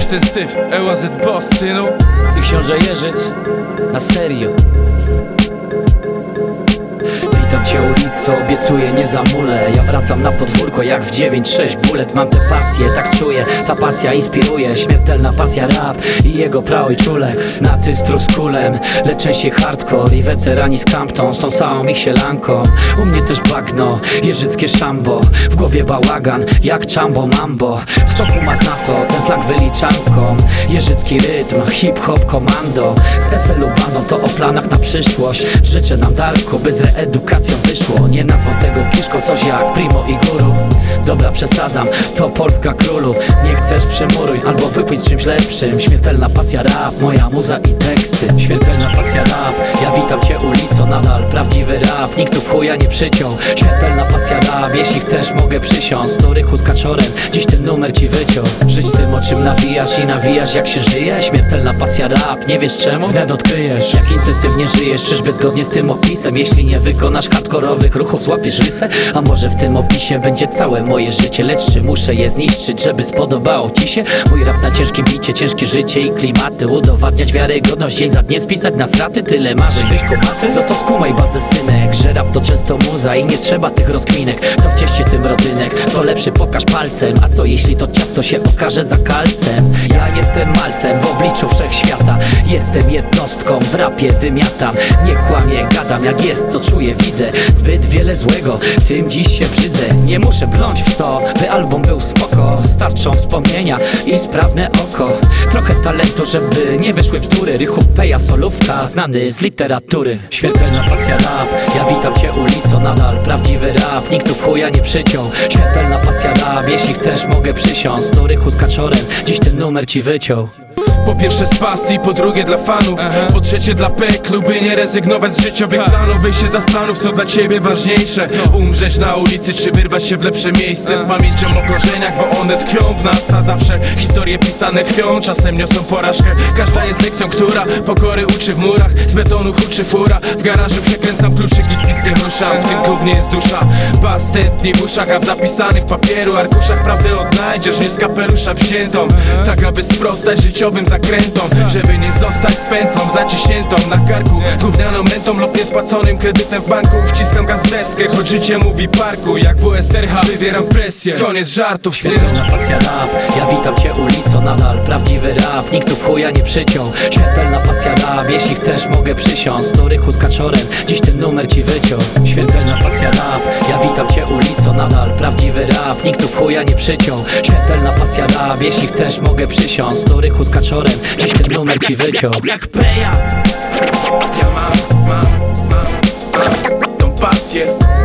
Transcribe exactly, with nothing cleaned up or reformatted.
ten syf, E U A Z Boss, synu. I książę Jeżyc, na serio. Witam cię ulico, obiecuję nie zamulę. Ja wracam na podwórko jak w dziewięć sześć bullet. Mam tę pasję, tak czuję, ta pasja inspiruje. Śmiertelna pasja rap i jego praoj czule. Na ty z truskulem, lecz częściej hardcore. I weterani z Campton, z tą całą ich sielanką. U mnie też bagno, jeżyckie szambo. W głowie bałagan, jak Chambo Mambo. Kto kuma zna to, ten slang wyliczanką. Jeżycki rytm, hip-hop komando. Sesę Lubano to o planach na przyszłość. Życzę nam Darku, by z reedukacją wyszło. Nie nazwą tego kiszką, coś jak Primo i Guru. Dobra, przesadzam, to Polska królu. Nie chcesz przymuruj, albo wypójdź z czymś lepszym. Śmiertelna pasja rap, moja muza i teksty. Śmiertelna pasja rap, ja witam cię ulico. Nadal prawdziwy rap, nikt tu w chuja nie przyciął. Śmiertelna pasja rap, jeśli chcesz mogę przysiąc. Do rychu z kaczorem, dziś ten numer ci wyciął. Żyć tym o czym nawijasz i nawijasz jak się żyje. Śmiertelna pasja rap, nie wiesz czemu? Wnet odkryjesz, jak intensywnie żyjesz. Czyżby zgodnie z tym opisem? Jeśli nie wykonasz hardkorowych ruchów, złapiesz rysę? A może w tym opisie będzie całe moje życie? Lecz czy muszę je zniszczyć, żeby spodobało ci się? Mój rap na ciężkim bicie, ciężkie życie i klimaty. Udowadniać wiarygodność, dzień za dnie spisać na straty. Tyle marzeń, wyjść kumaty? No to skumaj bazę synek, że rap to często muza i nie trzeba tych rozkminek. To w cieście tym rodzynek, to lepszy pokaż palcem. A co jeśli to ciasto się okaże za kalcem? Ja jestem malcem w obliczu wszechświata. Jestem jednostką, w rapie wymiatam. Nie kłamię, gadam jak jest, co czuję, widzę. Zbyt wiele złego, tym dziś się brzydzę. Nie muszę brnąć w to, by album był spoko. Starczą wspomnienia i sprawne oko. Trochę talentu, żeby nie wyszły bzdury. Rychu Peja, solówka, znany z literatury. Śmiertelna pasja rap, ja witam cię ulico. Nadal prawdziwy rap, nikt tu w chuja nie przyciął. Śmiertelna pasja rap, jeśli chcesz mogę przysiąc. Do rychu z kaczorem, dziś ten numer ci wyciął. Po pierwsze z pasji, po drugie dla fanów. Aha. Po trzecie dla peklu, by nie rezygnować z życiowych planów. Weź się zastanów, co dla ciebie ważniejsze. Umrzeć na ulicy, czy wyrwać się w lepsze miejsce. Z pamięcią o korzeniach, bo one tkwią w nas na zawsze. Historie pisane krwią, czasem niosą porażkę. Każda jest lekcją, która pokory uczy w murach. Z betonu huczy fura, w garażu przekręcam kluczyk i z piskiem ruszam. W tym głównie jest dusza, bas tętni w uszach. A w zapisanych papieru arkuszach prawdę odnajdziesz, nie z kapelusza wziętą. Tak aby sprostać życiowym zakrętom, żeby nie zostać z pętlą zaciśniętą na karku, gównianą rentą lub niespłaconym kredytem w banku. Wciskam gaz w deskę, choć życie mówi parku. Jak W S R H wywieram presję, koniec żartów. Śmiertelna pasja rap, ja witam cię ulico. Nadal prawdziwy rap, nikt tu w chuja nie przyciął. Śmiertelna pasja rap, jeśli chcesz mogę przysiąc. Do rychu z kaczorem, dziś ten numer ci wyciął. Śmiertelna pasja rap, ja witam cię ulico. Nadal prawdziwy rap, nikt tu w chuja nie przyciął. Śmiertelna pasja rap, jeśli chcesz mogę przysiąc. Do rychu z kaczorem, dziś ten numer ci wyciął. Jak Peja. Ja mam, mam, mam, mam tą pasję.